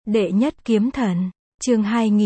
Đệ nhất kiếm thần, chương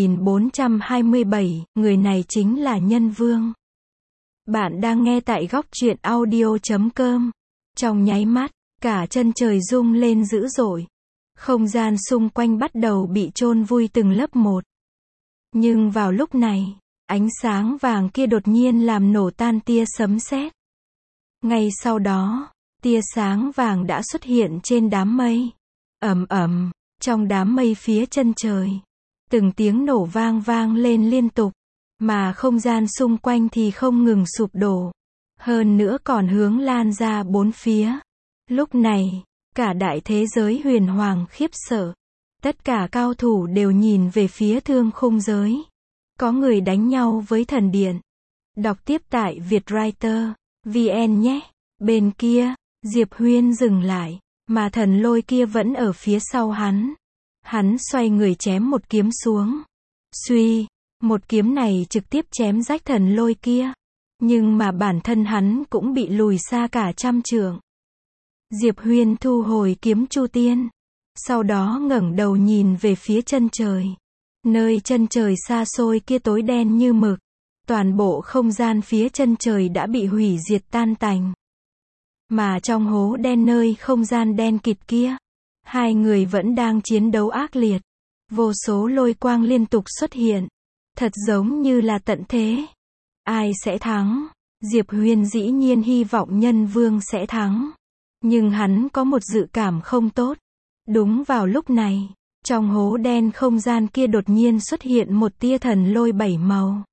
2427, người này chính là Nhân Vương. Bạn đang nghe tại góc truyện audio.com. Trong nháy mắt, cả chân trời rung lên dữ dội. Không gian xung quanh bắt đầu bị chôn vùi từng lớp một. Nhưng vào lúc này, ánh sáng vàng kia đột nhiên làm nổ tan tia sấm sét. Ngay sau đó, tia sáng vàng đã xuất hiện trên đám mây. Ầm ầm, trong đám mây phía chân trời, từng tiếng nổ vang lên liên tục, mà không gian xung quanh thì không ngừng sụp đổ, hơn nữa còn hướng lan ra bốn phía. Lúc này, cả đại thế giới huyền hoàng khiếp sợ. Tất cả cao thủ đều nhìn về phía Thương Khung giới. Có người đánh nhau với thần điện. Đọc tiếp tại Vietwriter VN nhé. Bên kia, Diệp Huyên dừng lại, mà thần lôi kia vẫn ở phía sau hắn. Hắn xoay người chém một kiếm xuống. Suy, một kiếm này trực tiếp chém rách thần lôi kia. Nhưng mà bản thân hắn cũng bị lùi xa cả trăm trượng. Diệp Huyên thu hồi kiếm Chu Tiên. Sau đó ngẩng đầu nhìn về phía chân trời. Nơi chân trời xa xôi kia tối đen như mực. Toàn bộ không gian phía chân trời đã bị hủy diệt tan tành. Mà trong hố đen nơi không gian đen kịt kia, hai người vẫn đang chiến đấu ác liệt. Vô số lôi quang liên tục xuất hiện. Thật giống như là tận thế. Ai sẽ thắng? Diệp Huyên dĩ nhiên hy vọng Nhân Vương sẽ thắng. Nhưng hắn có một dự cảm không tốt. Đúng vào lúc này, trong hố đen không gian kia đột nhiên xuất hiện một tia thần lôi 7 màu.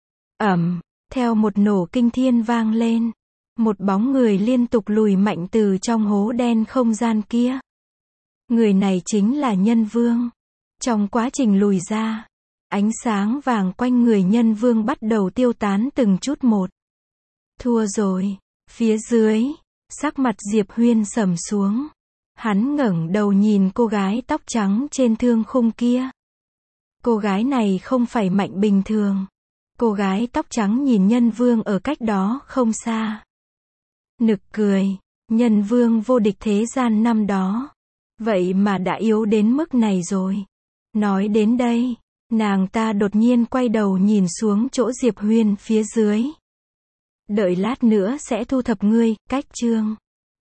Theo một nổ kinh thiên vang lên, một bóng người liên tục lùi mạnh từ trong hố đen không gian kia. Người này chính là Nhân Vương. Trong quá trình lùi ra, ánh sáng vàng quanh người Nhân Vương bắt đầu tiêu tán từng chút một. Thua rồi. Phía dưới, sắc mặt Diệp Huyên sầm xuống. Hắn ngẩng đầu nhìn cô gái tóc trắng trên thương khung kia. Cô gái này không phải mạnh bình thường. Cô gái tóc trắng nhìn Nhân Vương ở cách đó không xa. Nực cười, Nhân Vương vô địch thế gian năm đó. Vậy mà đã yếu đến mức này rồi. Nói đến đây, nàng ta đột nhiên quay đầu nhìn xuống chỗ Diệp Huyên phía dưới. Đợi lát nữa sẽ thu thập ngươi, cách chương.